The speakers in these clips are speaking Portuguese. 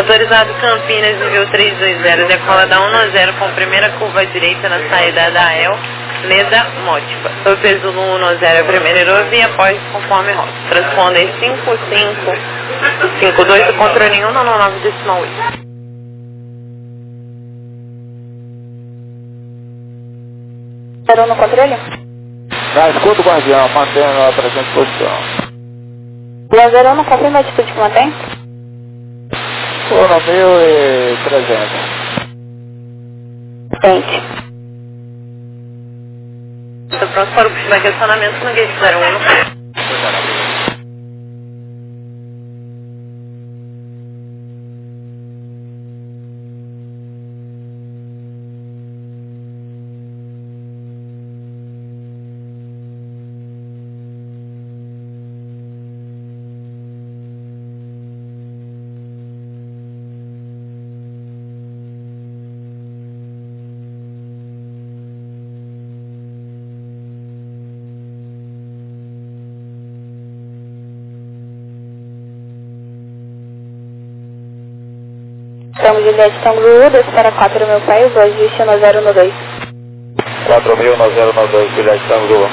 Autorizado Campinas, nível 320, decola da 1-0 com primeira curva à direita na saída da EL, Leda Mótiva. Sob peso do 1-0, primeira aerovia, após conforme rota. Transponder 5552 do controle 199 decimal 8. Parou no controle? Na escuta o guardião, mantendo a presente posição. Lua não confirma a altitude que mantém? Estou no 1300. Tente. Estou pronto para o pushback acionamento no gate 01. Tango Juliette Tango 2 para 4 meu pai, o ajuste no 012. 4000 no 092, Juliette Tango.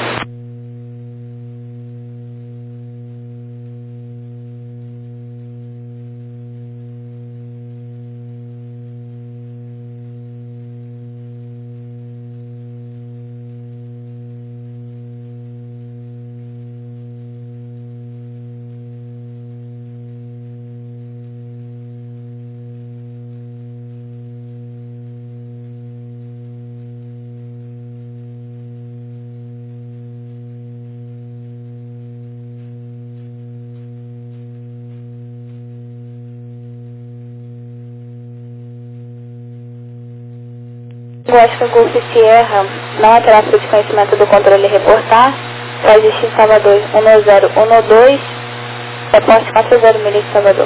Oscar Golf Sierra, não é tráfego de conhecimento do controle reportar, ajuste em Salvador 1012, reporte 40 milhas de Salvador.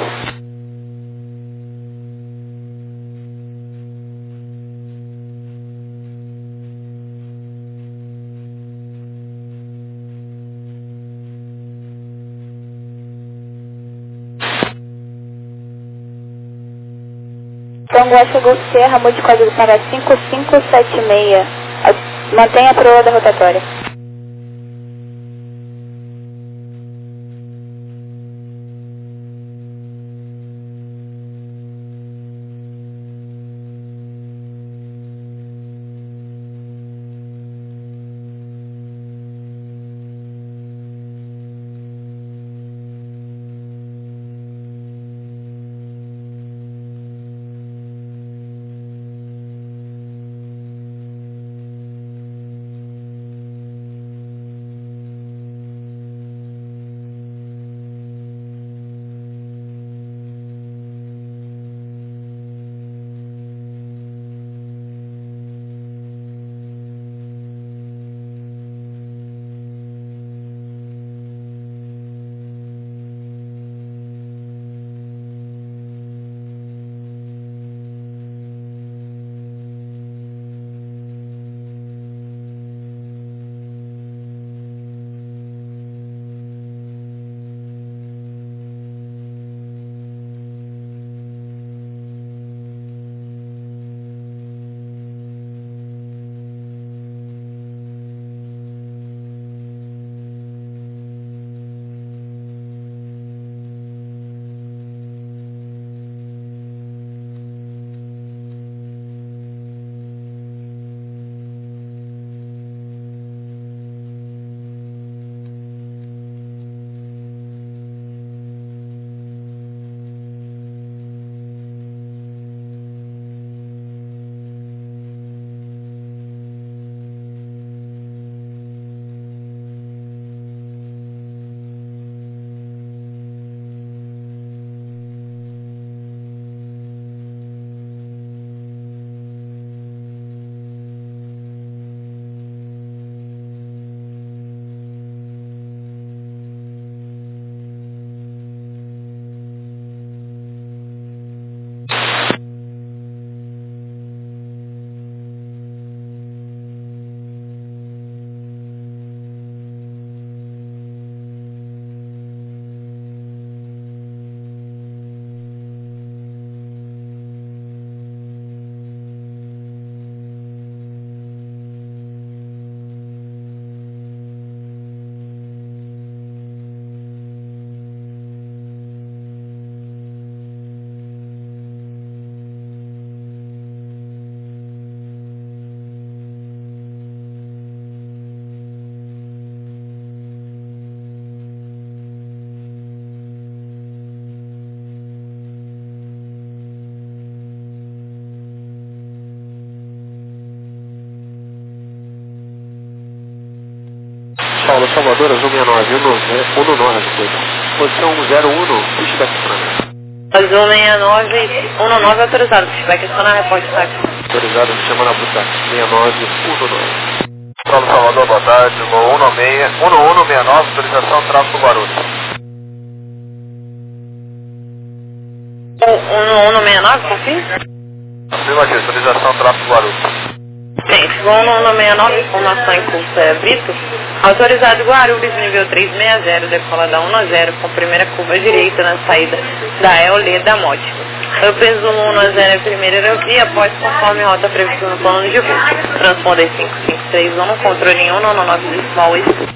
Tango Oscar Golf Sierra, mude código para 5576, mantenha a proa da rotatória. Salvador, Azul 69, 19 depois. Posição 01, ficha da questionamento. Azul 69, 19 autorizado, vai questionar, repórter táxi. Autorizado, chamando a táxi, 69, 19. Paulo Salvador, boa tarde, 1169, autorização, tráfego Guarulhos. 1169, confia? Afirmativo, autorização, tráfego Guarulhos. Sim, 1169, informação em curso é Brito. Autorizado Guarulhos, nível 360, decola da 10, com primeira curva direita na saída da Eoleda Mótica. Eu peso 110 é a primeira aerovia, após conforme rota prevista no plano de voo. Transponder 5531, controle 199,8.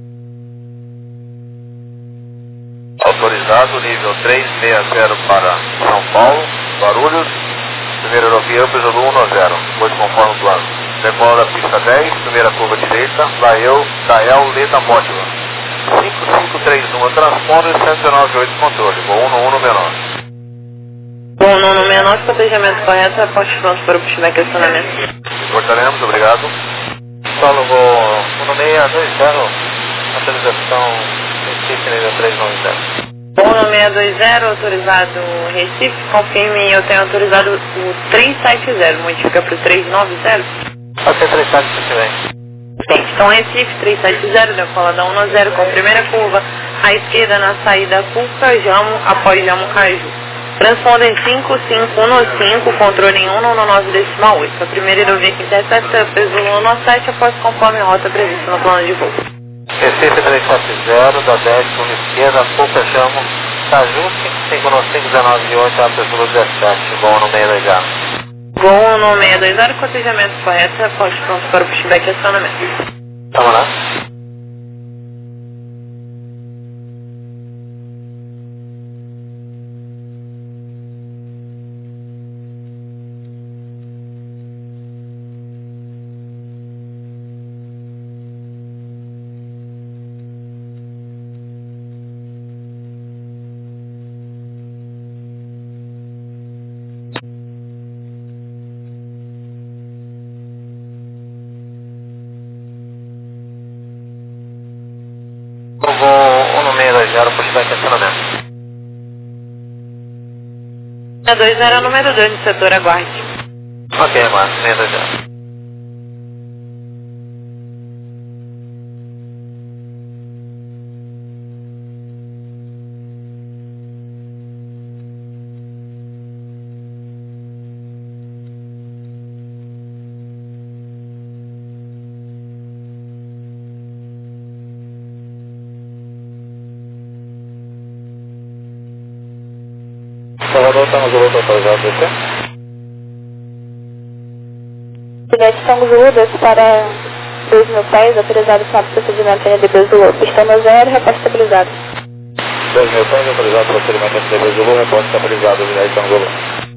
Autorizado, nível 360 para São Paulo, Guarulhos. Primeira aerovia, eu peso 110, depois conforme o plano. Decola da pista 10, primeira curva direita, da Eoleda Mótica. 5531, transponder 198, controle, voo 1169. Bom, no menor protegimento correto, aposto pronto para o puxback questionamento. Cortaremos, obrigado. Paulo, vou 1620, autorização Recife, nível 390. Bom, no 620, autorizado Recife, confirme, eu tenho autorizado o 370, modifica para o 390. Ok, 370. Sim, então Recife, 370, decola da 10, com primeira curva, à esquerda na saída Cuca, Jamo, após Jamo Caju. Transponder 5515, controle em 199,8. A primeira aerovia que intercepta, peso 197, após conforme rota prevista no plano de voo. Recife 370, da 10, curva esquerda, Pouca Chamo, Caju, 559519,8, a pessoa 17, voo no 620. Voo no 620, cotejamento correto, após pronto para o pushback questionamento. Vamos lá. Eu vou 1620, puxar questionamento. 620 é o número 2 do setor, aguarde. Ok, Márcio, 620. Salvador, estamos Zulu, autorizado, você? Tivete São Zulu, para 2.000 pés, autorizado final do procedimento NDB Zulu. Pistão no 0, repórter estabilizado. 2.000 pés, autorizado procedimento NDB Zulu, repórter estabilizado, Tivete São Zulu.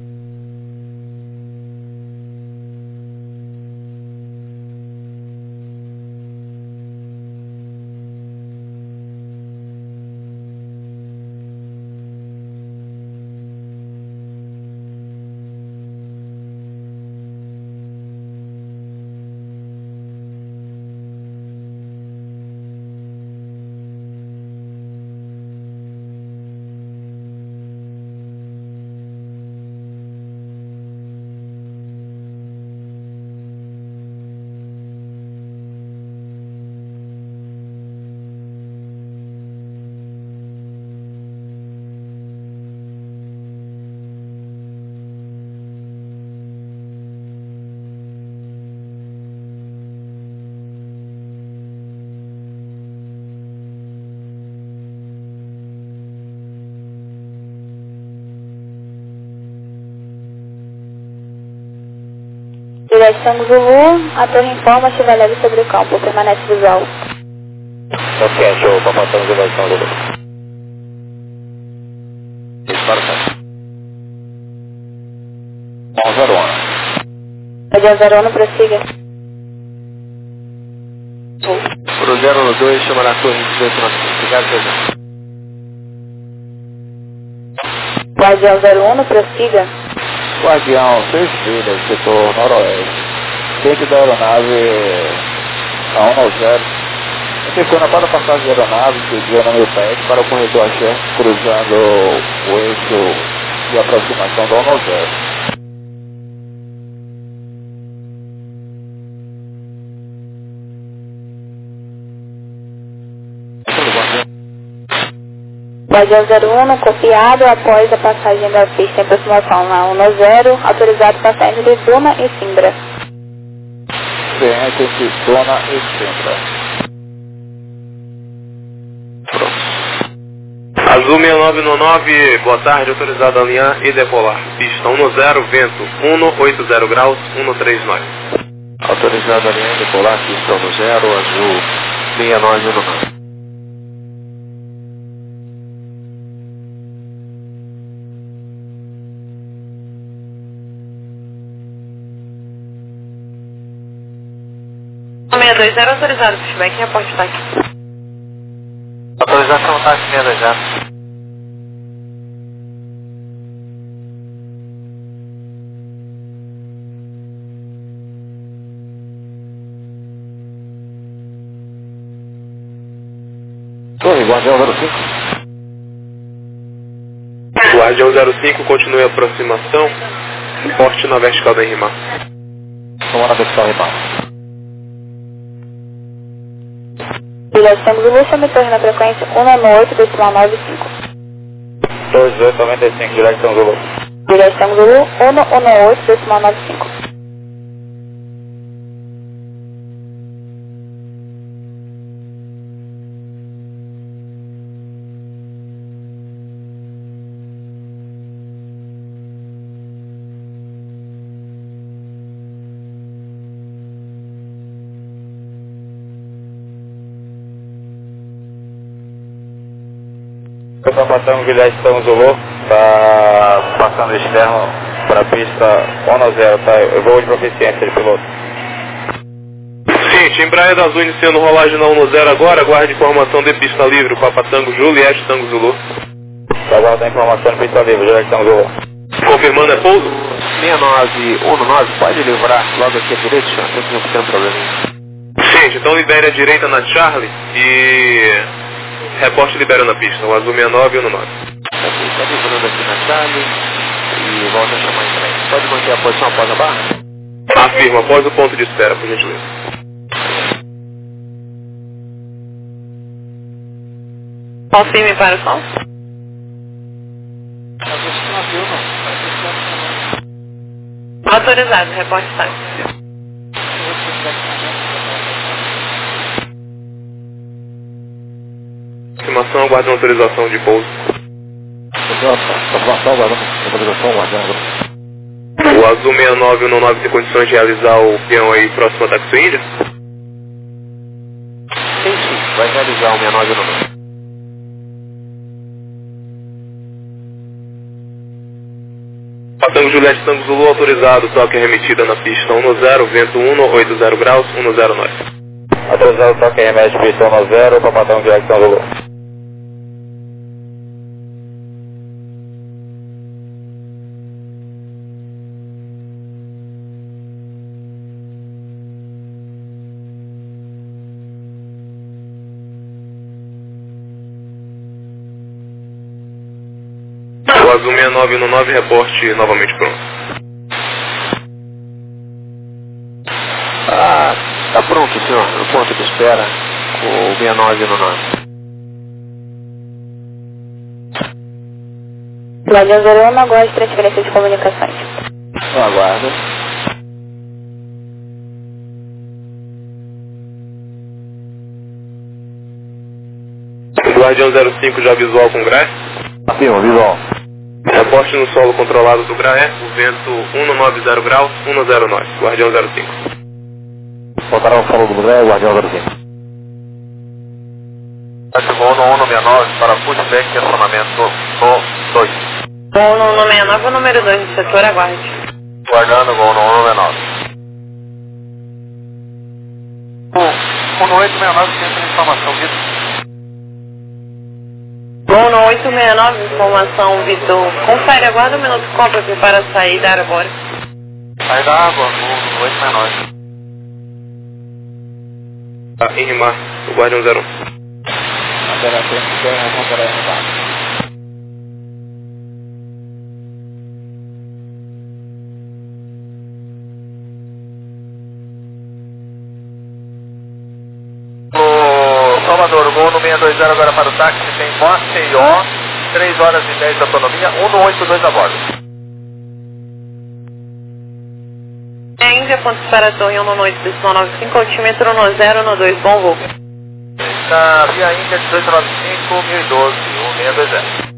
Direção Zulu, a torre informa, estiver leve sobre o campo, permanece visual. Ok, show, papai, estamos em Direção Zulu. Dispara o campo. 101. Pode 01, prossiga. Pro 012, chama na torre 18, obrigado, Pedro. Guardião 01, prossiga. Guardião, 6 milhas, setor noroeste. Quente da aeronave a 1 ao 0. Efetuando para a passagem de aeronave, seguindo meu pé para o corredor Axé, cruzando o eixo de aproximação do 10. Guardião 01, copiado após a passagem da pista em aproximação na 10, autorizado passar entre Duna e Simbra. Ciência entre Duna e Simbra. Azul 6999, boa tarde, autorizado a alinhar e decolar. Pista 10, vento 180 graus, 139. Autorizado a alinhar e decolar, pista 10, azul 6999. Zero autorizado, pushback e aporte táxi. Autorização táxi 620. Torre, Guardião 05. Guardião 05, continue a aproximação. Porte na vertical da RIMAR. Vamos na vertical RIMAR. Bilhete Tango Zulu, chame torre na frequência 118,95. 2895, direção Zulu. Bilhete Tango Zulu, 118,95. Está passando Bilhete Tango Zulu, está passando externo para a pista 10, tá? Eu vou de proficiência de piloto. Sim, Embraer da Azul iniciando rolagem na 10 agora, aguarde informação de pista livre, Papa Tango Juliette Tango Zulu. Está aguardando informação de pista livre, direção Zulu. Confirmando é pouso? 6919, pode livrar logo aqui à direita, senhor? Tem que ter um probleminha. Gente, então libere a direita na Charlie e reporte libera na pista, o Azul 6919. Está livrando aqui na Charlie e volta a chamar em frente. Pode manter a posição após a barra? Afirma, após o ponto de espera, por gentileza. Confirme para o som. Autorizado, reporte táxi. Aproximação, aguardando autorização de pouso. Aproximação, aguardando autorização, guardando. O Azul 6919 tem condições de realizar o peão aí próximo a Taxuília? Sim, vai realizar o 6919. Tango Juliette Tango Zulu autorizado, toque remetida na pista 10, vento 180 graus, 109. Autorizado, toque remete pista 10, Papa Tango Juliette Tango Zulu. O Azul 6919, reporte novamente pronto. Tá pronto, senhor, no ponto de espera, o 6919. Guardião 01, aguarde transferência de comunicações. Aguardo. Guardião 05 já visual com Graé. Afirma, visual. Reporte no solo controlado do Graé, o vento 190 graus, 109. Guardião 05. Voltará o solo do Graé, Guardião 05. Ativou no 169 para pushback e acionamento no 2. Voo no 169 ou número 2 do setor, aguarde. Guardando voo no 199. O no 869 tem essa informação, Vitor. Voo no 869, informação, Vitor. Confere, aguarda um minuto, compra, prepara a saída agora. Sai da água, no 869. Em rimar, o Guardião 01. Alteração de terra, para rimar. Salvador, gol no 620 agora para o táxi, tem Maceió, 3 horas e 10 de autonomia, 182 a bordo. Índia, ponto para a torre 118,95, altímetro 1012, bom voo. Está via Índia 1895, 1012, 1620.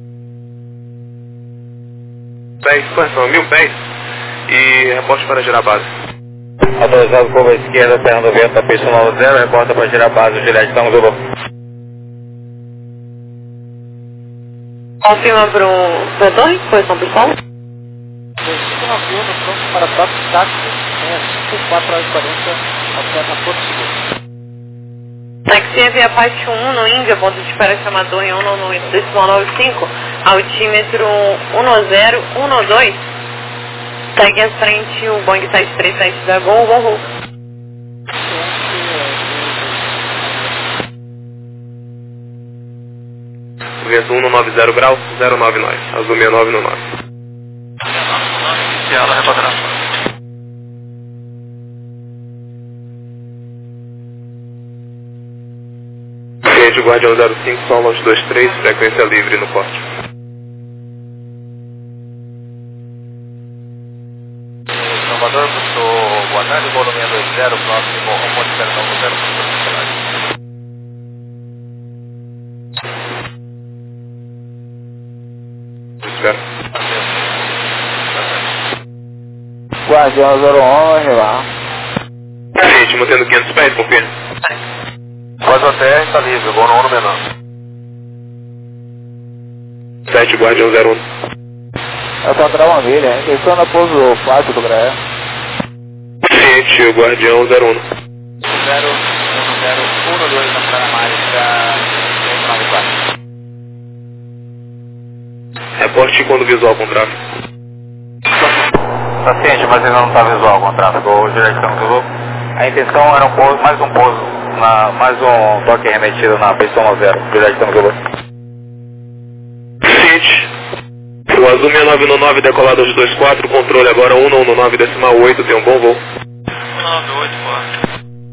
10, correção, 1000 pés e reporte para girar base. Autorizado curva esquerda, terra do vento, pista 90, reporta para girar base, o Gillette, estamos Zulu. Confirma para a torre, posição pessoal. 591, pronto para próprio táxi, 4 horas e 40, alterna Porto Seguro. Táxi via parte 1 no Índia, ponto de espera chamada torre 118,95, altímetro 1012. Segue à frente o Boeing 737 da Gol, bom voo. Vento 190 graus, 099, azul 69 no 9. Inicial da repadração. Rede Guardião 05, Sol Launch 23, frequência livre no porte. Salvador, buscou boa tarde, voo no 620, próximo, rumo de perdão no 0. Espero. Guardião 01, lá. Gente, mantendo 500 pés, confirma. Quase até está livre, voo no 1 menor. 7, Guardião 01. É o padrão Família, intenção na pouso 4 do Graé. Gente, o Guardião 01. 01012 na Praia Mágica 194. Reporte quando visual com tráfego. Paciente, mas ainda não está visual com tráfego, o direção Zulu. A intenção era mais um pouso, mais um toque remetido na pista 10, direção Zulu. Gente, o azul 69 no 9, decolado aos 24, controle agora 119,8, tem um bom voo. 198, pô.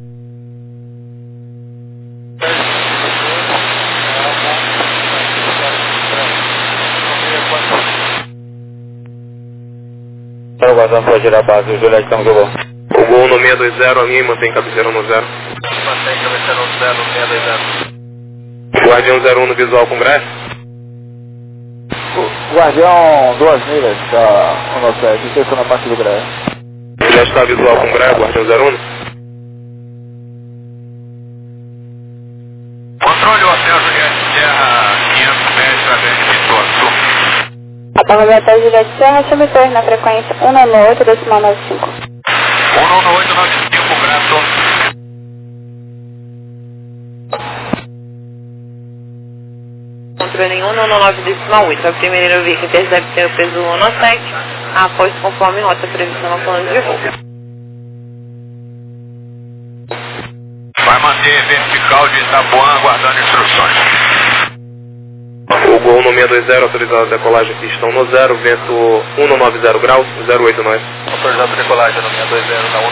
Aguardando para girar a base, o Juliette, estamos Zulu. O gol no 620, a linha mantém cabeceira no 0. Mantém cabeceira no 0, 620. Guardião 01 no visual com Graé. Guardião 2 milhas da 197, intenção na parte do Graé. Já está visual com Graé, Guardião 01. Controle o hotel Juliette Serra, 500 metros para frente de Vitor Sul. Apaga até Juliette Serra, chame torre na frequência 198,95. 19895, Grato. Controle em 199,8. A primeira aerovia que intercepta o peso 17, após conforme rota prevista no plano de voo. Vai manter vertical de Itapuã, aguardando instruções. O gol no 620, autorizado a decolagem, pistão no 0, vento 190 graus, 089. Autorizado a decolagem no 620, na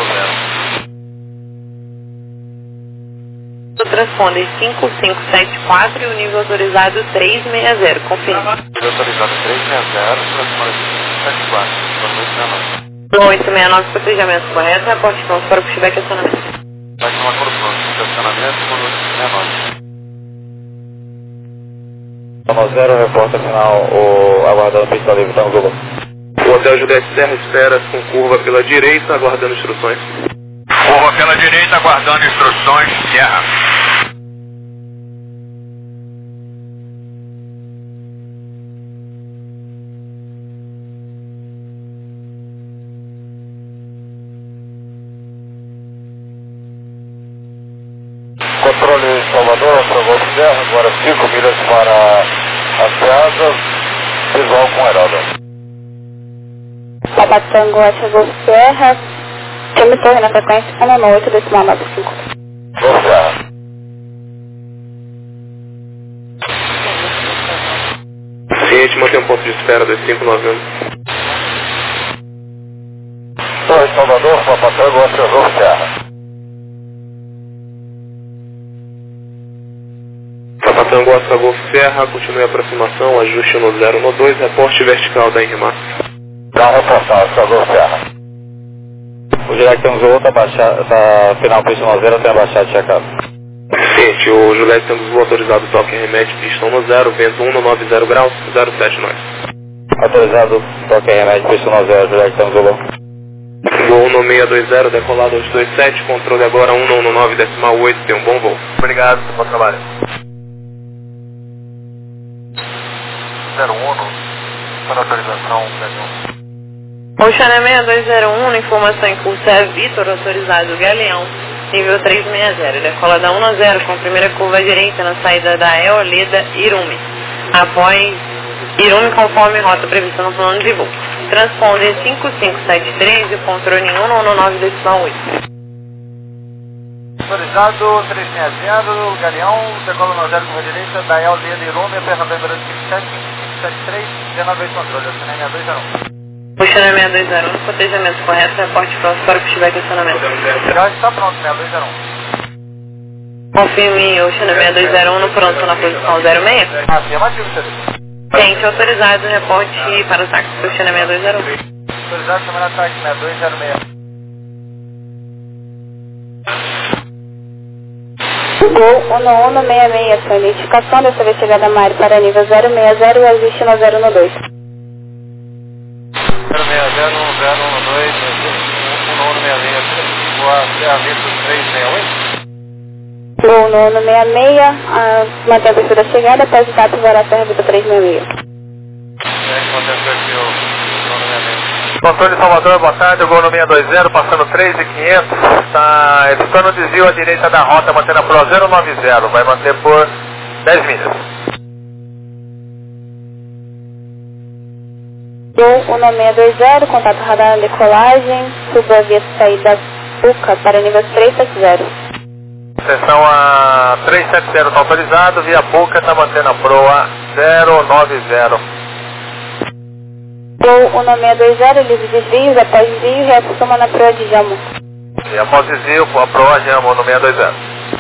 190. O transponder 5574 e o nível autorizado 360. Confirma. Nível autorizado 360, transponder 5574. 869, protejamento correto, reporte pronto para o pushback e acionamento. Vai tomar coro pronto, estacionamento, 869. Estamos 0, reporta final, aguardando pista livre, estamos Zulu. O hotel Juliette Serra espera com curva pela direita, aguardando instruções. Curva pela direita, aguardando instruções, Serra. Controle Salvador, Salvador Serra, agora 5 milhas para as Piadas, visual com Heraldo. Tabatango, Gol Serra, chame torre na frequência 198,95. Gol Serra. mantém um ponto de espera 2591. Torre Salvador, Papa Tango, Oscar Serra. Papa Tango, Oscar Golf Serra, continue a aproximação, ajuste no 012, reporte vertical da Henrimar. Dá reportar, Oscar Golf Serra. O Juliette Tango Zulu tá final pista 10, tem abaixado e checado. Ciente, o Juliette Tango Zulu autorizado toque remédio, pista 10, vento 190 graus, 07 nós. Autorizado toque remédio, pista 10, Juliette Tango Zulu. Voo 1620, decolado 227, controle agora 119,8, tem um bom voo. Obrigado, bom trabalho. 01, para autorização, Oceana 6201, informação em curso é Vitor, autorizado Galeão, nível 360, decola da 10 com primeira curva à direita na saída da Eoleda Irume. Após Irume conforme rota prevista no plano de voo. Transponder 5573 e o controle 119,8. Autorizado 360, Galeão, decola 10 curva à direita da Eoleda Irume, aperta a câmera 5573, 19 controle, Oceana 6201. Oceana 6201, cotejamento correto, reporte próximo para o que estiver questionamento. Já está pronto, 6201. Confirme Oceana 6201 no pronto na posição 06. Afirmativo, senhor. Ciente, autorizado, reporte para o táxi Oceana 6201. Autorizado, chamando a táxi 6206. Gol 1166, sua identificação dessa vez chegada a Mari para nível 060 e ajuste no 012. 060, 1166, Gol 1166, mantém a abertura da chegada, após o TAP vai a Serra Vitor 366. Controle Salvador, boa tarde, Gol no 620, passando 3.500, está evitando o desvio à direita da rota, mantendo a Pro 090, vai manter por 10 milhas. Gol 1620, contato radar na decolagem, suba via saída Puca para nível 370. Atenção a 370 está autorizado, via Boca está mantendo a proa 090. Gol 1620, livre desvios, após desvio, reapressoma na proa de Jamo. E após desvio, a proa Jamo no 620.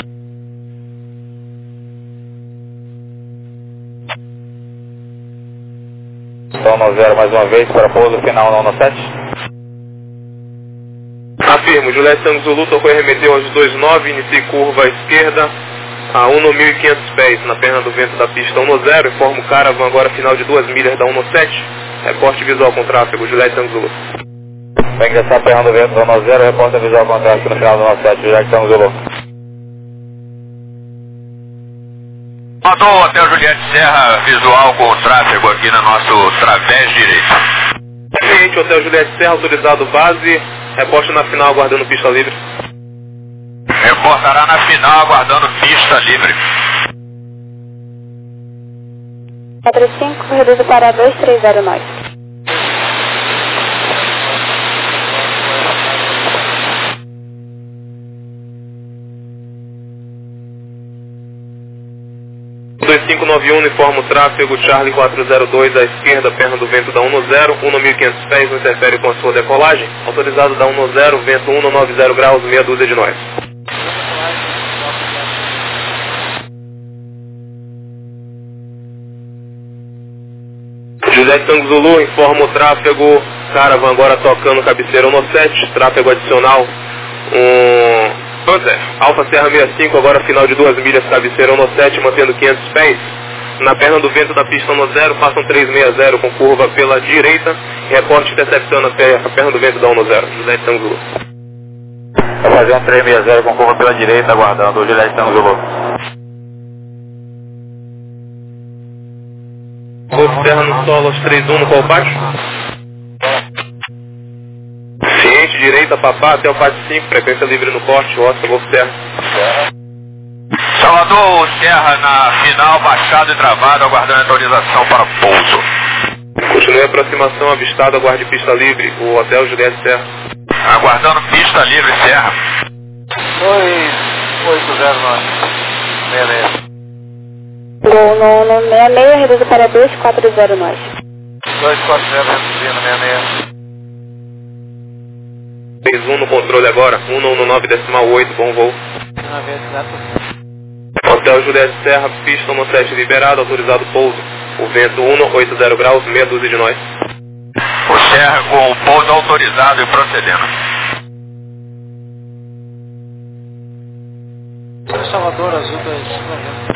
Então 90 mais uma vez para pouso final no 17. Afirmo, Juliette Tango Zulu tocou e remeteu aos 29, inicie curva à esquerda, a 1.500 pés na perna do vento da pista 10, informa o Caravan agora final de 2 milhas da 17, reporte visual com tráfego, Juliette Tango Zulu. Vai ingressar a perna do vento do 10, reporta visual com tráfego no final do 17, Juliette Tango Zulu. Mandou até o Juliette Serra, visual com tráfego aqui no nosso través direito. Cliente, Hotel Juliette Serra, autorizado base, reporte na final aguardando pista livre. Reportará na final aguardando pista livre. 45, reduzo para 230 nós. Informa o tráfego Charlie 402 à esquerda, perna do vento da 10, 1.500 pés, não interfere com a sua decolagem. Autorizado da 10, vento 190 graus, meia dúzia de nós. Juliette Tango Zulu, informa o tráfego Caravan agora tocando cabeceira 17, tráfego adicional Alfa Serra 65, agora final de 2 milhas, cabeceira 17, mantendo 500 pés. Na perna do vento da pista 10, passam 360 com curva pela direita, reporte interceptando a perna do vento da 10, Juliette Tango Zulu. Vai fazer um 360 com curva pela direita, aguardando o Juliette Tango Zulu. Golf Serra no solo aos 31 no call baixo. Ciente, direita, papá, até o PAT 5, frequência livre no corte, Oscar, Golf Serra. Salvador Serra na final, baixado e travado, aguardando autorização para pouso. Continue a aproximação, avistado, aguarde pista livre, o Hotel Juliette Serra. Aguardando pista livre, Serra. 2809, 66. Gol no 66, reduzo para 240 nós. 240 reduzindo 66. 31 no controle agora, 119,8, bom voo. Hotel Juliette Serra, pista 17 liberado, autorizado pouso. O vento 180 graus, meia dúzia de nós. O Serra com o pouso autorizado e procedendo. Salvador, Azul 290.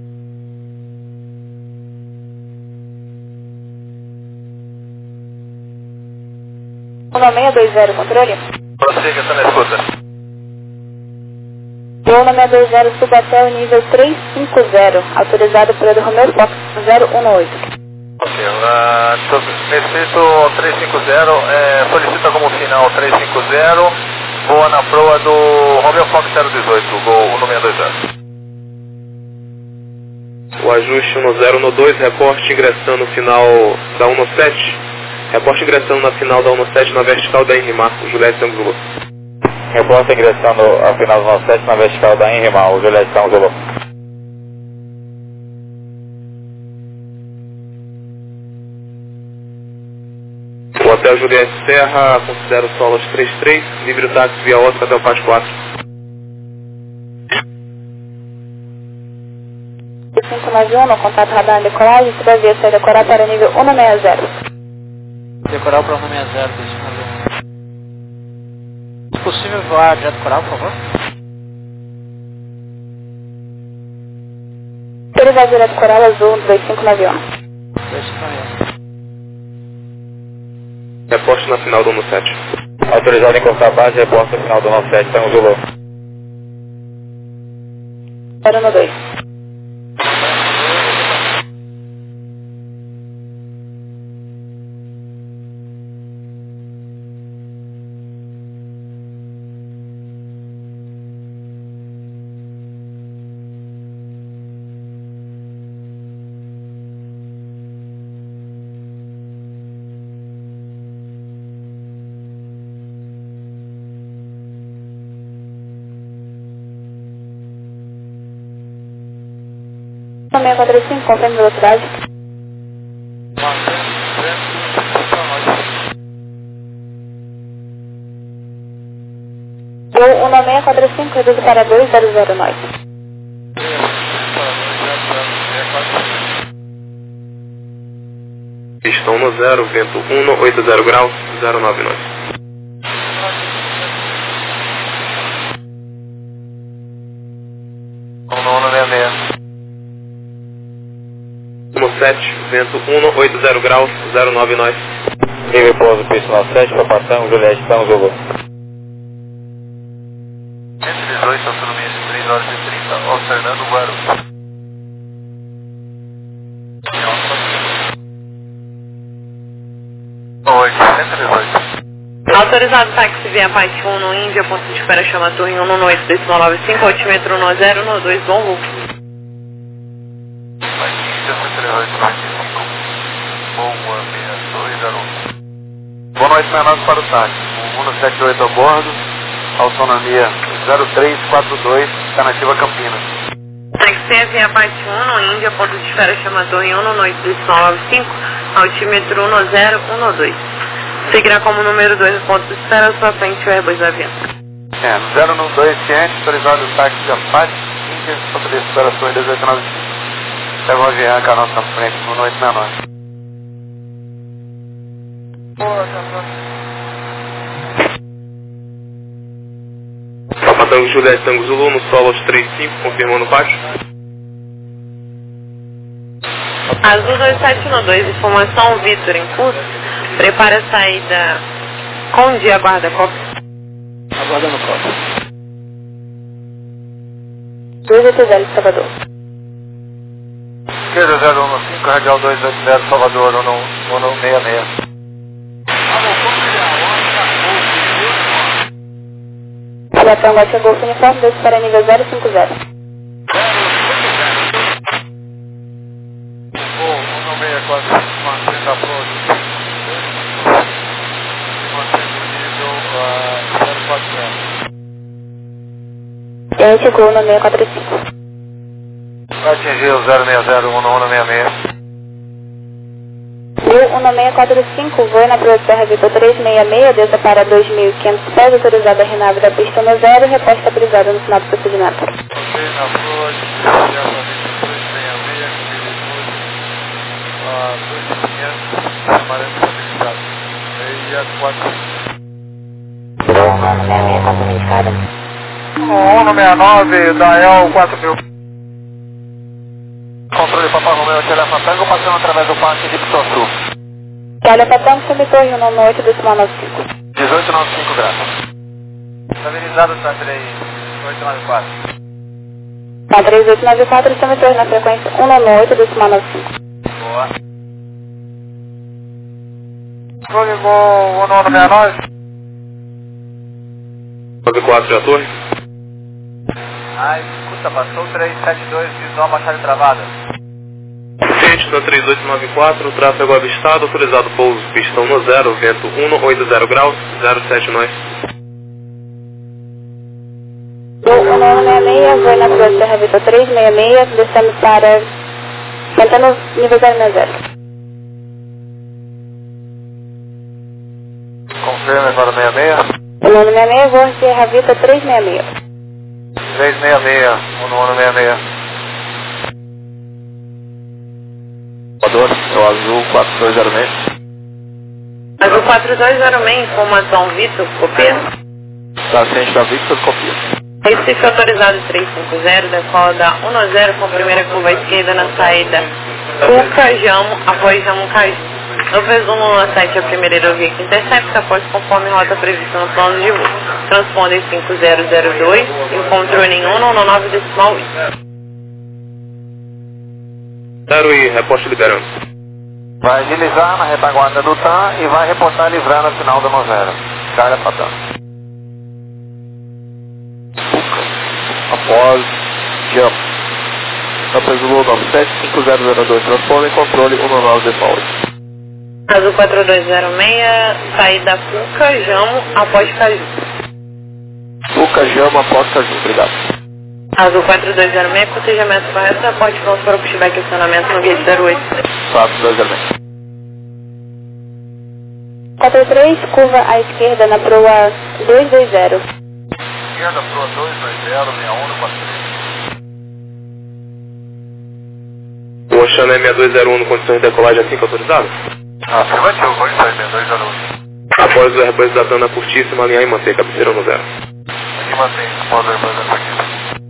Voo 620, controle. Prossiga, está na escuta. Voo 620, Subatel nível 350, autorizado por Romeo Fox 018. Ok, necessito 350, solicita como final 350, voa na proa do Romeo Fox 018, gol 1620. O ajuste 10 no 2, reporte ingressando no final da 17. Reporte ingressando na final da 17 na vertical da Inrimar, o Juliette Tango Zulu. Reporte ingressando a final do 17 na vertical da Inrimar, o Juliette Tango Zulu. O Hotel Juliette Serra, considero solas 33, livre o táxi via Oscar até o Pátio 4. 591, no contato radar decolagem, se vai ser decorar para nível 160. Decoral para 160, deixa eu ver. É possível voar direto coral, por favor? Ele vai direto coral azul 2591. 251. Reporte na final do 17. Autorizado em cortar a base, reporte na final do 17, Tango Zulu. 012. Também 45, confirme velocidade. Voo 1645, reduzo para 200 nós. Pistão no 0, vento 180 graus, 09 nós. No 7, vento 180 graus, 09 nós. Livre pouso, pista 97, Papatão, Juliette Tango Zulu. 118, autonomia de 3 horas e 30, alternando o Guarulhos. Oi, 118. Autorizado táxi via parte 1 no Índia, ponto de espera chama Torre 118-95, altímetro 1012, bom voo. Boa noite, menores para o táxi. 178 a bordo, autonomia 0342, Canativa Campinas. Táxi via parte 1 no Índia, ponto de espera chama Torre 118-95, altímetro 1012. Seguirá como número 2 o ponto de espera à sua frente o Airbus avião. 012 ciente, autorizado o táxi de Apache, Índia, ponto de espera Torre 1895. Leva o avião à nossa frente, boa noite, menores. Papatão Juliette Tango Zulu no solo aos 35, confirmando o pátio. Azul 2712, informação Vitor em curso. Prepare a saída com dia, aguarda copa. Aguardando o copo. 280, Salvador. Esquerda 015, radial 280, Salvador 166. Abatão, Guaxa Golfo, uniforme 2 para nível 050. 164, mantendo a flor. Mantendo o nível 040. E aí chegou no 645. Vai atingir o 060 no 166. Voo 1645, voo na Proa Serra Vitor 366, desça para 2.500 pés, autorizada a renave da pista no 0, repé estabilizado no final do procedimento. Ok, na Proa, Serra Vitor 366, a 2.500, permanece estabilizado. E a 4. Proa 166, está comunicada. 169, Dael 4000. Controle Papa Romeo, Telefone Tango, passando através do parque de Pitoçu. Telefone Tango, chame torre 198, decimal 95. 1895 graças. Estabilizado, está 3894. Na 3894, chame torre na frequência 198, decimal 95. Boa. Controle bom, 1169. 94 de torre. Ai, escuta, passou 372, visual baixada e travada. Ciente na 3894, tráfego avistado, autorizado pouso, pistão no 0, vento 180 graus, 07 nós. Voo 1166, voo na Proa Serra Vitor 366, descendo para... mantendo nível 060. Confirma, agora 66. 1166, voo Serra Vitor 366. 366, 1166. Voador, é o azul 4206. Azul 4206, informação Vitor, copia. Tá ciente da Victor, copia. Recife autorizado 350, decola da 10 com a primeira curva à esquerda na saída Cuca, Jamo, após Jamo Caju. No presumo 17, a primeira aerovia que intercepta, após conforme rota prevista no plano de voo. Transponder 5002, encontrou em 199 decimal 8. 0 e reposte liberando. Vai agilizar na retaguarda do TAM e vai reportar livrando a final do 90. Carga para TAM. Após Jump. Após o voo 975002, transforma em controle 199 decimal 8. Azul 4206, saída Cuca, Jamo, após Caju. Cuca, Jamo, após Caju, obrigado. Azul 4206, cotejamento correto, aporte pronto para o pushback e acionamento no gate 08. 4206. 43, curva à esquerda na Proa 220. Esquerda, Proa 220, 6143. O Oceano M6201 condições de decolagem assim que autorizado? Afirmativo, condições 6201. Após o Airbus da Dana curtíssima, alinhar e manter cabeceira no 0. Aqui mantém, após o Airbus da curtíssima.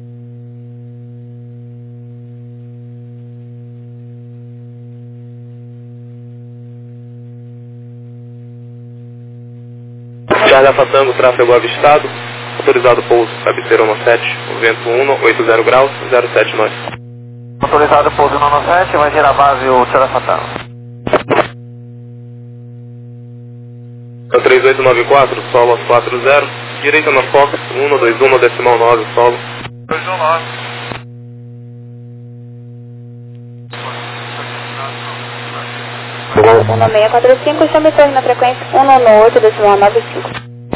Charlie Alfa Tango, tráfego avistado, autorizado pouso, cabeceira no 7, vento 180 graus, 07 nós. Autorizado pouso no 7, vai girar a base o Tcharafatano. 3894, solo aos 40, direita na Fox, 121 decimal 9, solo. 219. Voo 1645, chame torre na frequência 198, decimal 95.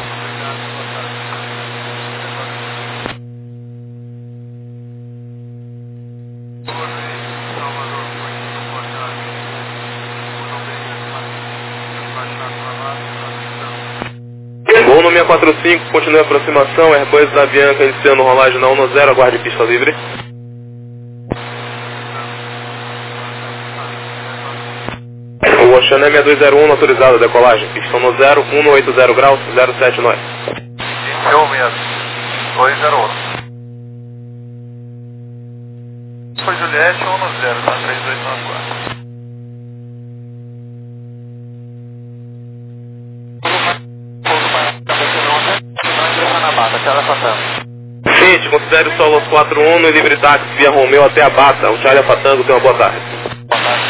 Voo no 645, continue a aproximação, Airbus da Avianca iniciando rolagem na 10, aguarde pista livre. O Oceano M6201 autorizado, decolagem, pista no 0, 180 graus, 07 nós. Iniciou mesmo, 201. Foi Juliette 10, tá 3894. Gente, considere o solo aos 41 no livre táxi via Romeu até a Bata. O Charlie Alfa Tango, tenha uma boa tarde. Boa tarde.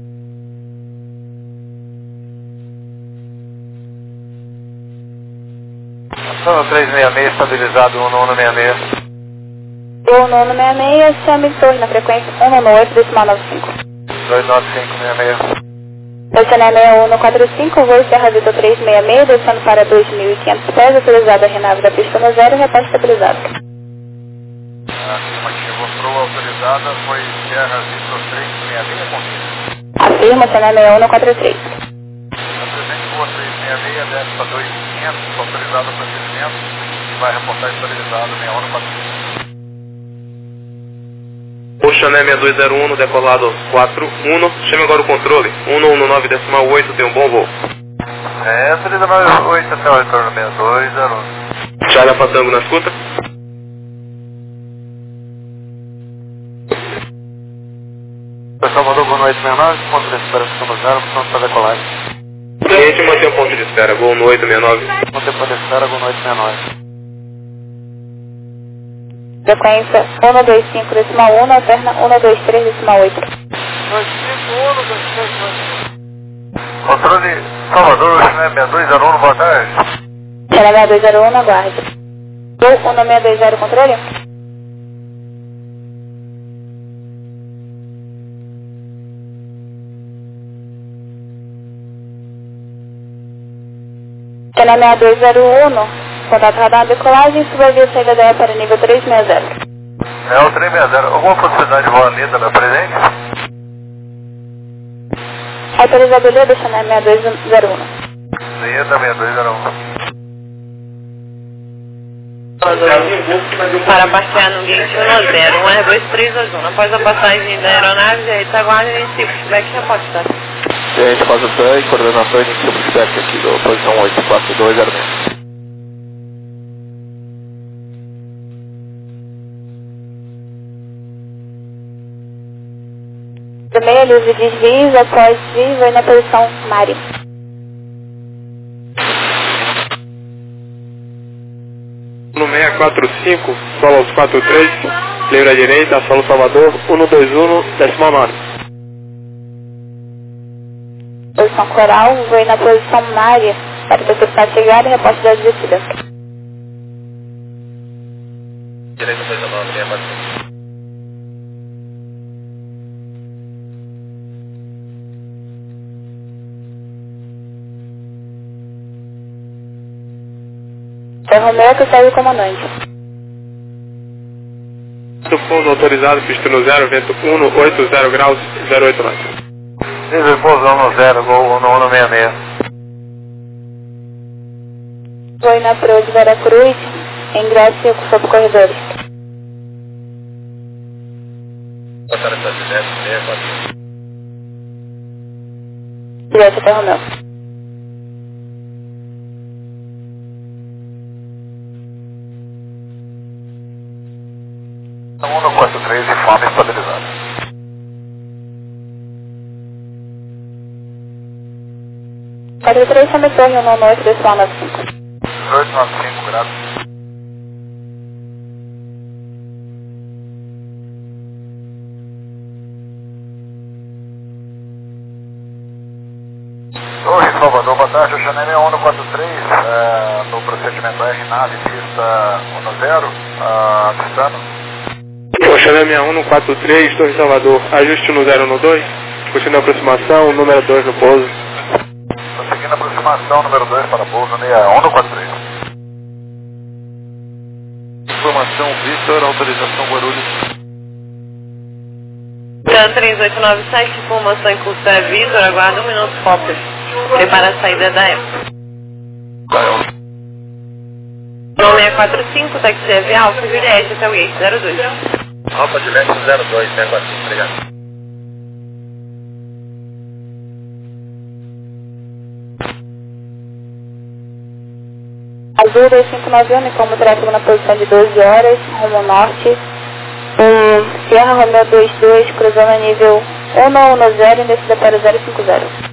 Ação 366, estabilizado 1166. Voo 966, chame torre na frequência 198, decimal 95. 29566. Oceano 6145, voo Serra Vitor 366, descendo para 2.500 pés, autorizado a renave da pista no 0, repé estabilizado. Afirmativa, proa autorizada foi Serra Vitor 366, confirma. Confirma, Channel 6143. Presente Rua 366, desce para 2500, autorizado o procedimento e vai reportar estabilizado 6143. O Channel 6201, decolado 41, chame agora o controle, 119.8, tem um bom voo. 398 até o retorno 6201. Charlie Alfa Tango na escuta. Salvador, boa noite, 69, ponto de espera, ficamos 0, pronto para decolagem. Cliente mantém o ponto de espera, Gol no 869. Mantém ponto de espera, Gol no 869. Frequência 125.1, alterna 123.8. Controle Salvador, Channel 6201, boa tarde. Channel 6201, aguarde. Gol 1620, controle? Channel 6201, contato radar decolagem, suba via saída da para nível 360. É o 360, alguma possibilidade de voar Leda na presente? Autorizado Leda, Channel 6201. Leda 6201. Para passear no gate 10, um Airbus 321. Após a passagem da aeronave, a retaguarda inicia o feedback e reporte, tá? Gente, passa bem, coordenação inicia o feedback aqui da posição 84206. Primeiro, uso desvios, após desvio, vai na posição Mari. No 645, solo aos 43, livre à direita, solo Salvador, 121, 19. Posição Coral, vai na posição Mari, para detectar a chegada e reporte da descida. Direita 219, 645. Foi Romeu que segue o comandante. Do fundo autorizado, pista no 0, vento 180 graus, 08 knots. Nível pousão no 0, Gol no 166. Foi na proa de Veracruz, ingresso e ocupa por corredores. Passaram para 646. Direto até Romeu. Então 143 de forma estabilizada. Quadro 3, chama torre 198, decimal 95. 895 graus. Oi, Salvador, boa tarde. O Channel 143, no procedimento R, nave, pista 10, pistando. O Channel 6143, Torre Salvador, ajuste no 012, continua a aproximação, número 2 no pouso. Prosseguindo a aproximação, número 2 para pouso, 143. Informação, Victor, autorização Guarulhos. Então, 3897, informação em curso é Vitor, aguarda 1 minuto, cópia. Prepara a saída da época. Nome é 45, táxi é via Alfa Juliette até o gate 02. Alfa Juliette 02, 645, obrigado. Azul 2591, como tráfego na posição de 12 horas, rumo norte. Sierra Romeo 22, cruzando a nível 110 e descida para 050.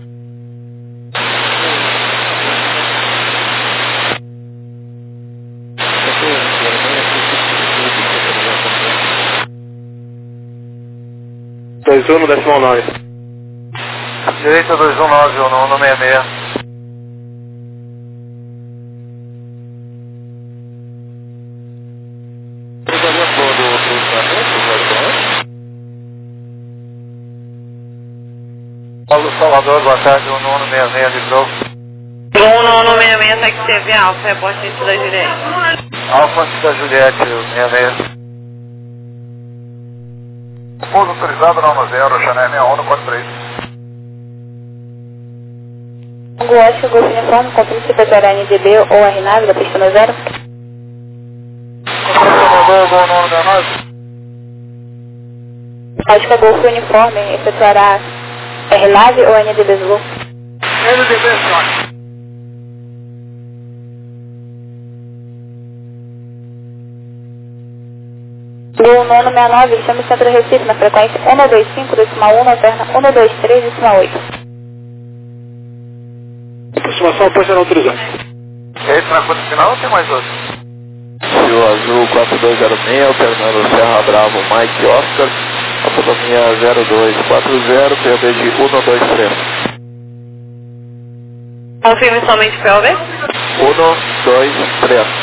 no 19. Direita 219, 166. Paulo Salvador, boa tarde, 166, livrou. 166, táxi é via Alfa, reporte antes da Juliette. Alfa antes da Juliette, 66. Pouso autorizado na 10, Channel 6143. Tango Oscar, Golf Uniforme, confirme se preparar a NDB ou a RNAV da pista 0. Oscar, Golf Uniforme, efetuará RNAV ou NDB Zulu? NDB, senhor. O 969, chama o Centro Recife na frequência 125,1 na perna 123,8. Aproximação após autorizada. Esse na conta final ou tem mais outro? Rio Azul 4206, alternando Serra Bravo, Mike Oscar, autonomia 0240, POV de 123. Confirme somente POV? 123.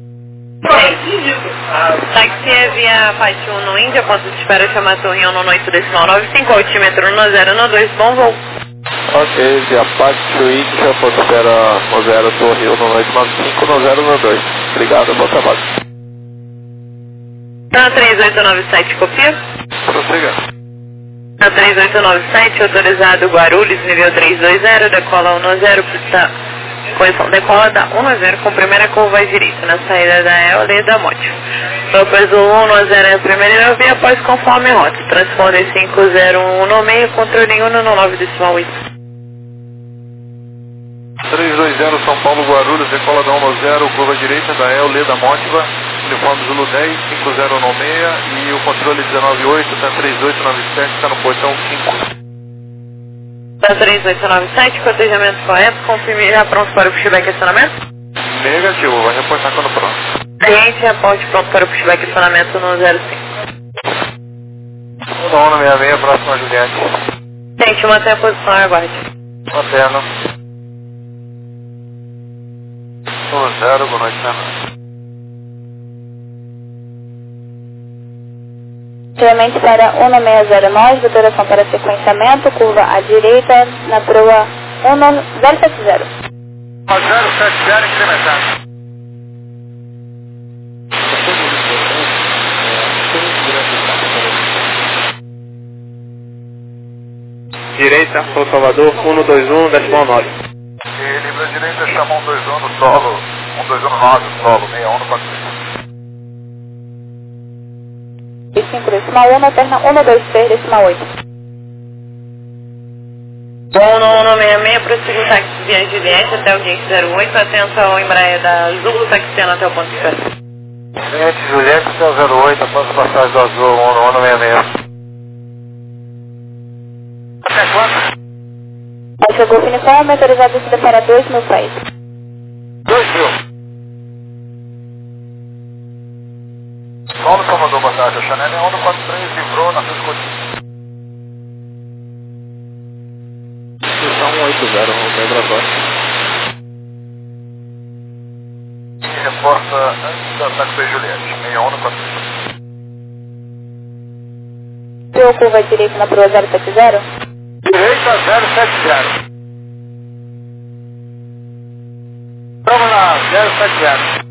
Táxi é via Pátio 1 no Índia, ponto de espera chamar Torre 198,95, altímetro 1012, bom voo. Ok, via Pátio Índia, ponto de espera 0, Torre 19895, 1012. Obrigado, bom trabalho. Na 3897, copia? Prossiga. Na 3897, autorizado Guarulhos, nível 320, decola 10, pista... Decola da 1-0 com primeira curva à direita, na saída da EL e da Mótica. Lopes 1-0 é a primeira aerovia, após conforme rota. Transponder 50116, controle 199,8. 320 São Paulo, Guarulhos, decola da 1-0, curva à direita da EL, da Mótica, uniforme Zulu 10, 5096 e o controle 198, está 3897, está no portão 5. Da 3897, cotejamento correto, confirme já pronto para o pushback e acionamento? Negativo, vai reportar quando pronto. Cliente, reporte pronto para o pushback e acionamento no 05. 166, próximo a Juliette. Gente, mantenha a posição e aguarde. Mantendo. 1-0, boa noite, Ana. Ativamente para 1609, duração para sequenciamento, curva à direita, na proa 1070. 070, incrementado. Direita, São Salvador, 121,9. E livre à direita, chama 121 no solo, 121,9 no solo, 6143. 5,1 na perna 123,8. Bom, no 166, prossiga o táxi via Juliette até o Gate 08, atento ao Embraer da Azul, taxiando até o ponto de espera. Juliette, Juliette, até o 08, após a passagem do Azul, 166. Até quanto? Chegou o uniforme, autorizado a descer para 2.000 pés. 2.000. Solo Salvador, boa tarde. A Chanel é 143, livrou na frente cotidiana. Estação 180, Romeu Bravote. E reforça antes do ataque da Juliette, 6143. Deu curva à direita na proa 070? Direita 070. Vamos lá, 070.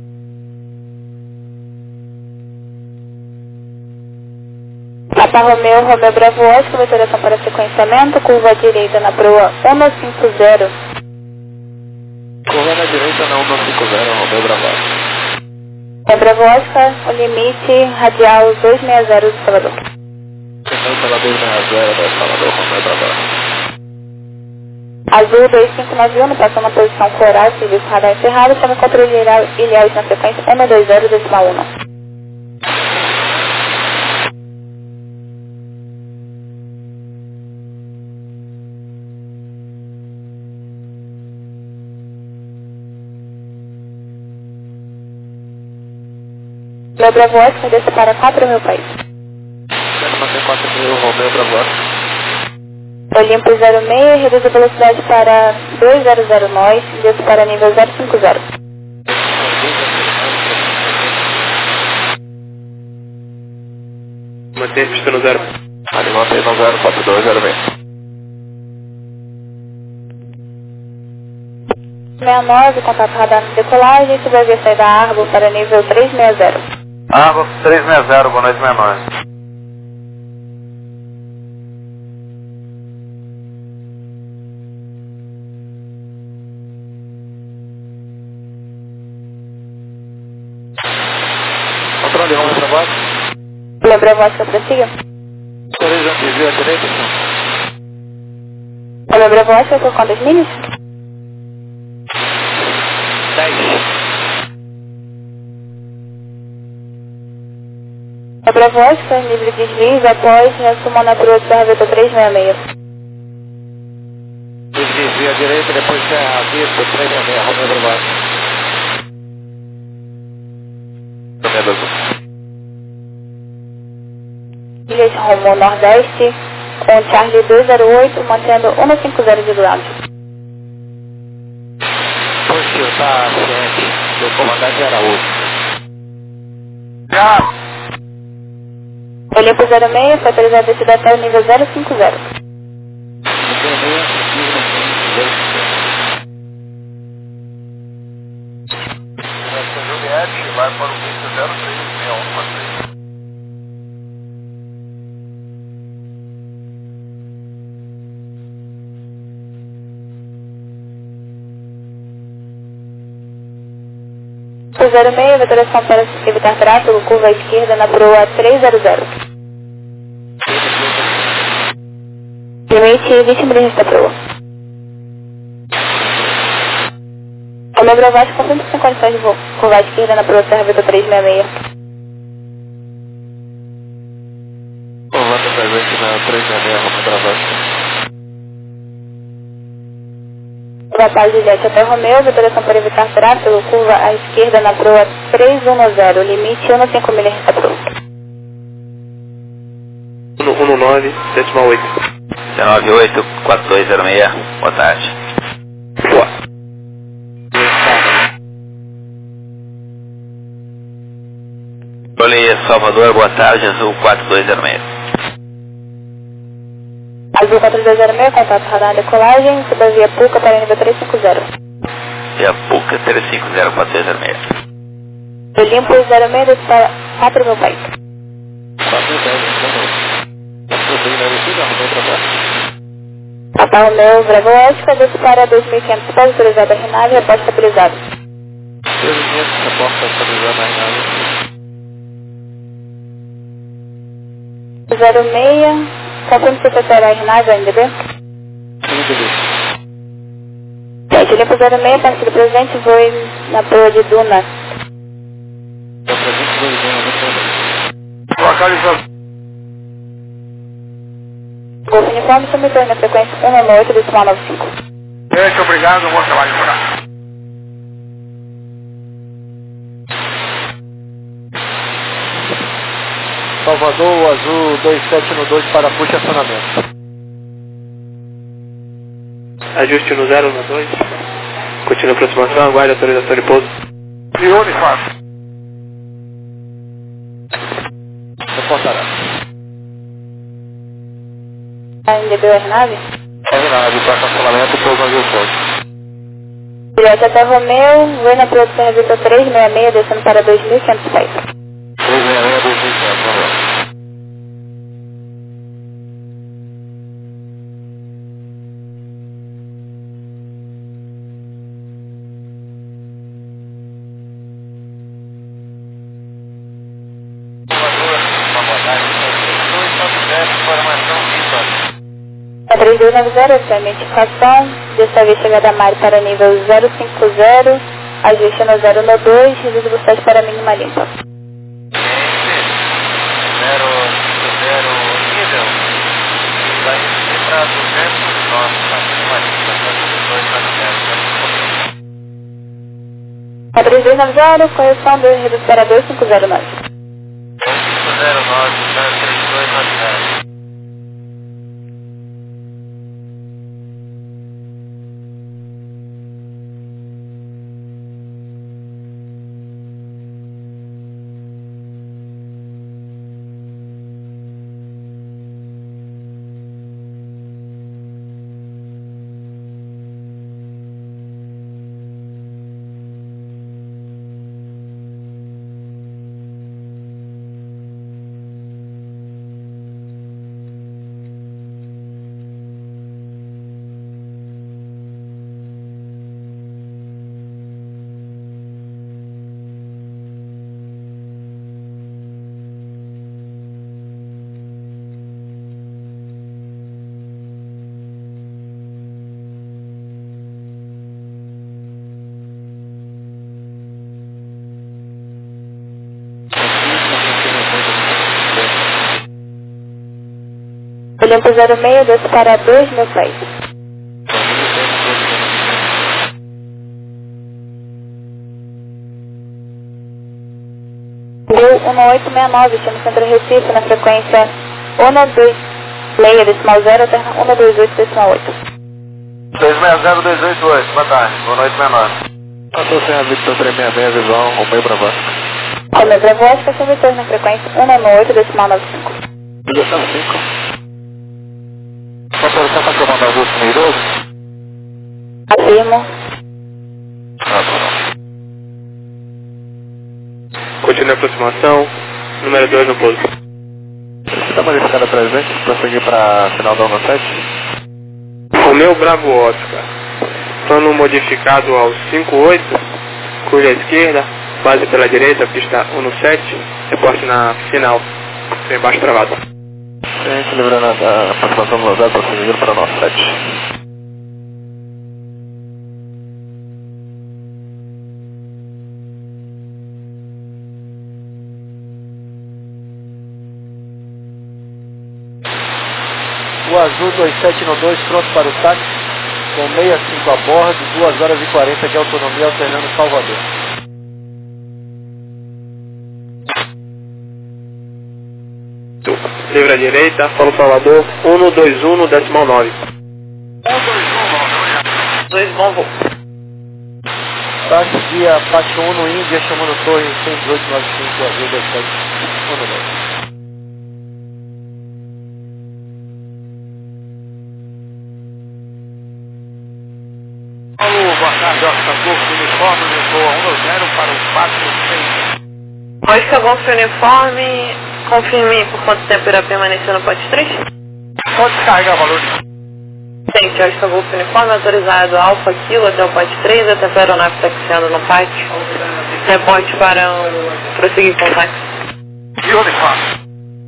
Papa Romeu, Romeu Bravo Oscar, autorização para sequenciamento, curva à direita na proa 150. Curva na direita na 150, Romeu Bravote. Bravo Oscar, o limite radial 260 do Salvador. Chegando pela 260 do Salvador, Romeu Bravote. Azul 2591, passou na posição floral, serviço radar encerrado, chama controle ilhéus na frequência 120,1. Meu Bravo Oscar desce para 4.000 pés. Quero manter 4.000, Romeu Bravote. Olimpo 06, reduz a velocidade para 200 nós, desce para nível 050. Manter pista no 0. Ali mantém no 04206. 69, contato radar na decolagem, se vai ver sair da Argo para nível 360. Argo 360, boa noite, 69. de Romeo para baixo. Lembra a voz que eu prossiga? 3 antivio à direita, sim. Lembra a voz que eu tô quantas milhas? 10. Lembra a voz que os níveis de desvios após reassumam na crua de Serveta 366. Desvio à direita, depois tem a Vista 366, Romeo para baixo. Milhas rumo nordeste, com Charlie 208, mantendo 150 de ground. Positivo, tá ciente do comandante Araújo. Olimpo 06, foi autorizado a descida até o nível 050. Juliette vai para o pista 036143. O 06, veteração para evitar tráfego, curva à esquerda na proa 300. Limite 20 milhas da proa. O meu gravate com 100% condições de voo. Curva à esquerda na proa Serveta 366. Comando presente na 366, Romeo para baixo. Batalha Juliette até Romeu, veteração para evitar tráfego, curva à esquerda na proa 310, limite 1,5 milhas da proa. 119, 78. 198, 4206, boa tarde. Boa. Olhei Salvador, boa tarde, Azul 4206. Azul 4206, contato radar decolagem, suba via Puca para nível 350. E a PUCA 350, 4206. Olimpo 06, desce para 4.000 pés. 4.010, Romeo para baixo. Papa Romeu, Bravo Oscar, desce para 2.500 pés, autorizado a renave, repórter estabilizado. 3.500, reporta estabilizando a nave. 06, conforme você terá a renave, NDB? Sim, beleza. Olimpo 06, parceiro presente, voe na proa de Duna. Tá presente, Romeo Localizado. Golfo Uniforme, submetendo na frequência 198, decimal 95. Gente, obrigado, bom trabalho por lá. Salvador, Azul 2712 para puxa acionamento. Ajuste no 012. Continua a aproximação, aguarde a autorização de pouso. E uniforme. Reportará. A NDB ou a renave? Nave para cancelamento, pouso no aeroporto. Juliette até Romeu, voe na proa de Serveta 366, descendo para 2.500 pés. 366, 2500, Romeo. A 3290, exame identificação, dessa vez chegada a Mari para nível 050, ajuste no 012, reduzo vocês para a mínima limpa. 050 nível. Vai descer para 209, para cima limpa, 290. A 3290, correção do reduzo para 2509. 2509, 3290. 3206, desce para 2.000 pés. Deu 1869, chama Centro Recife, na frequência 126, alterna 128, decimal 8. 260288, boa tarde, boa noite, menor. Estou sem a Victor 366, visão, Romeu para Vasco. Romeu para Vasco, São Vitor, na frequência 198, decimal 95. 195. Só para você comandar as duas primeiras? Afirmo. Continue a aproximação. Número 2 no pouso. Está modificada para gente, prosseguir para final da 17? Romeu Bravo Oscar. Plano modificado ao 58, curva à esquerda, base pela direita, pista 17, reporte na final, sem baixo travado. Gente, lembrando a aproximação do Lozado, prosseguir para 97. O Azul 2792 pronto para o táxi, com 65 a bordo, 2 horas e 40 de autonomia, alternando Salvador. Livre à direita, Paulo Salvador, 121, decimal 9. 2 bom voo. Táxi via Pátio 1 no Índia, chamando Torre 11895, Azul 2792. Alô, boa tarde, Oscar Golf, uniforme, voa 10 para o 46. Oscar Golf Uniforme, confirme por quanto tempo irá permanecer no pote 3? Pode descarregar valor. Gente, Oscar Golf Uniforme autorizado Alfa Kilo até o pote 3, até a aeronave taxiando no pátio. Reporte para prosseguir com o táxi. E uniforme.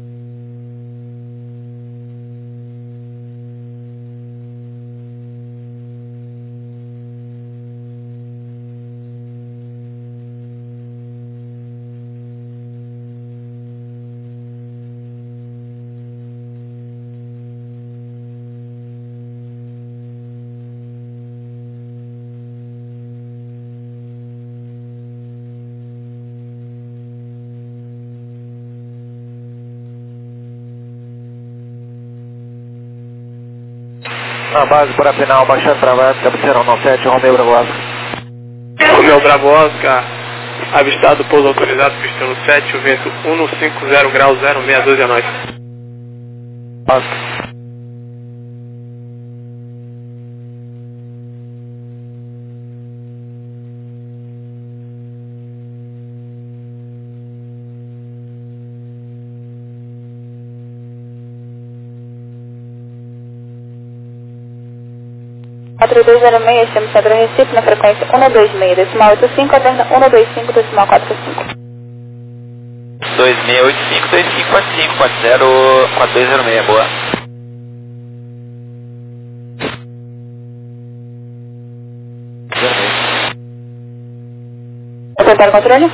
Na base para a final, baixando para Vasco, cabeceira 17, Romeu Bravo Oscar. Romeu Bravo Oscar, avistado, pouso autorizado, pista 7, o vento 150 graus 062 a nós. Oscar. Quatro 206, chama Centro Recife, na frequência 126, decimal 85, alterna 125, decimal 45. 2685, 2545, 4206, boa. Apertar o controle?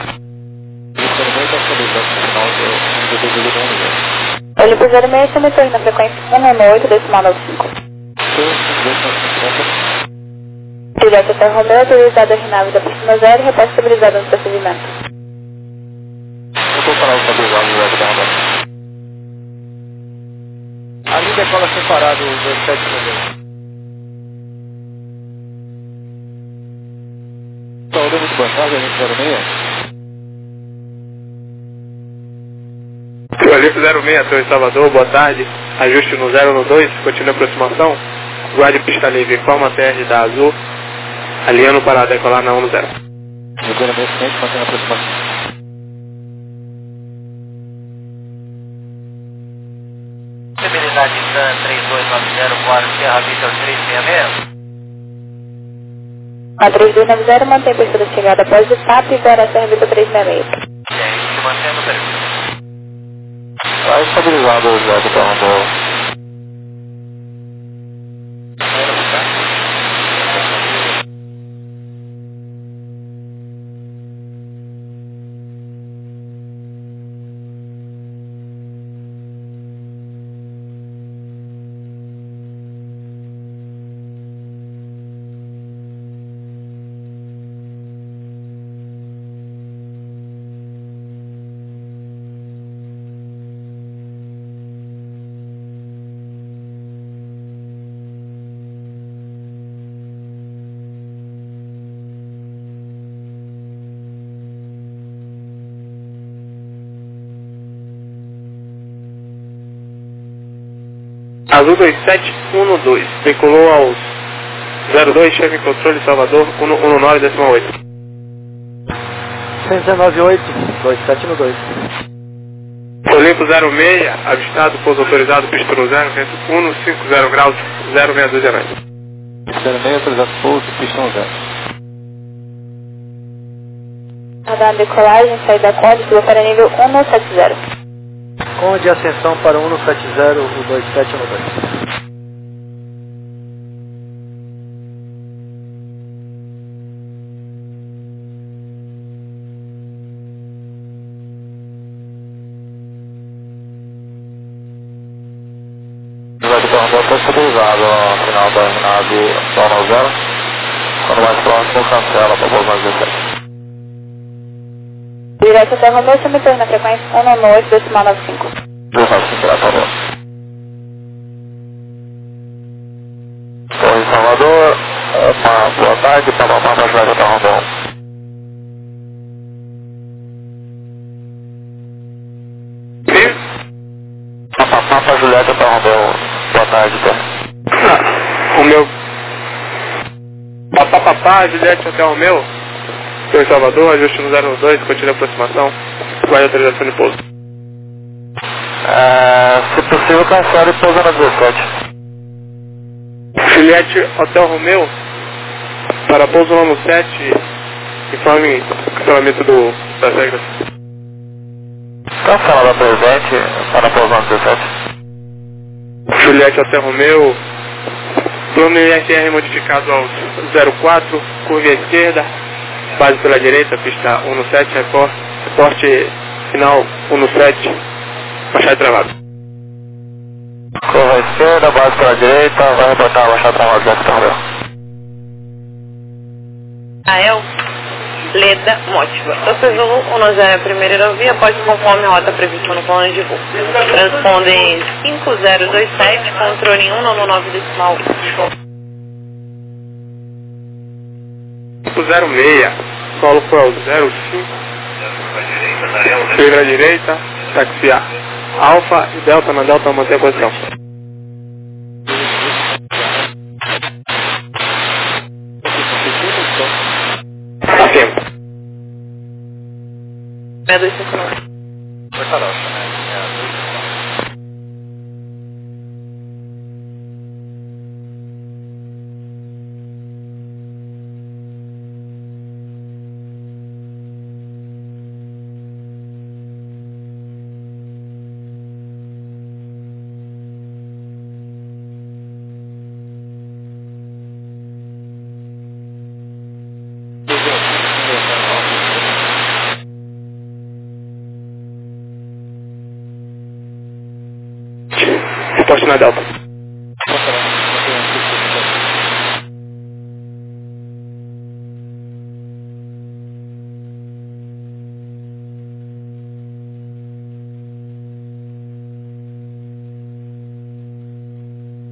Olho pro 06, chama Torre, na frequência 198, decimal 95. Direto até Romeu, autorizado a RNAV da pista 0, reposto estabilizado no procedimento. Eu vou falar o estabilizado direto da Romeu. Ali decola separado o 2792. Saúde, muito boa tarde, a gente 06. Tualito 06, Torre Salvador, boa tarde. Ajuste no 0 no 2, continua a aproximação. Guarde pista livre, informa a TR da Azul. Alinhando para decolar na 10. Recolhimento cliente, mantendo a aproximação. Possibilidade TAN 3290, voar Sierra Vitor 366. A 3290 mantém pista de chegada após o TAP e Guará Serra Vitor 366. Se mantendo o perfil. Está estabilizado direto da Romeu. Azul 2712, vinculou aos 02, chefe em controle, Salvador, 119,8. 119,8, 2712. Olimpo 06, avistado, pouso autorizado, pista no 0, vento 150 graus, 06209. 06, autorizado pouso, pista no 0. Radar decolagem, saída Conde, subiu para nível 170. Conde, ascensão para 170, o 2712. Está estabilizado no final terminado no 0. Quando mais próximo, cancela para pousar 17. Direto até Romeu, cemitério na frequência 118,95. 295, por favor. Torre Salvador, uma boa tarde, Papapá para Julieta até Romeu. Papapá para Julieta até Romeu. Boa tarde, tá? Romeu. Papapá, Juliette até Romeu. Torre Salvador, ajuste no 02, continua a aproximação. Vai autorização de pouso. Se possível, cancela e pousa na 17. Juliette Hotel Romeu, para pouso no 7, informe cancelamento das regras. Cancela da presente para pousar no 17. Juliette Hotel Romeu, plano ISR modificado aos 04, curva à esquerda, base pela direita, pista 17, reporte final 17, baixada travada. Curva à esquerda, base pela direita, vai reportar a baixada travada do Romeu. Ael, Leda, Mótiva. Dr. Zulu, 10 primeira aerovia, pode conforme rota prevista no plano de voo. Transpondem 5027, controle 199,8. 06, solo foi ao 05, vira à direita, taxiar Alfa e Delta na Delta, manter a posição. Tá tempo. 6259. Reporte na Delta.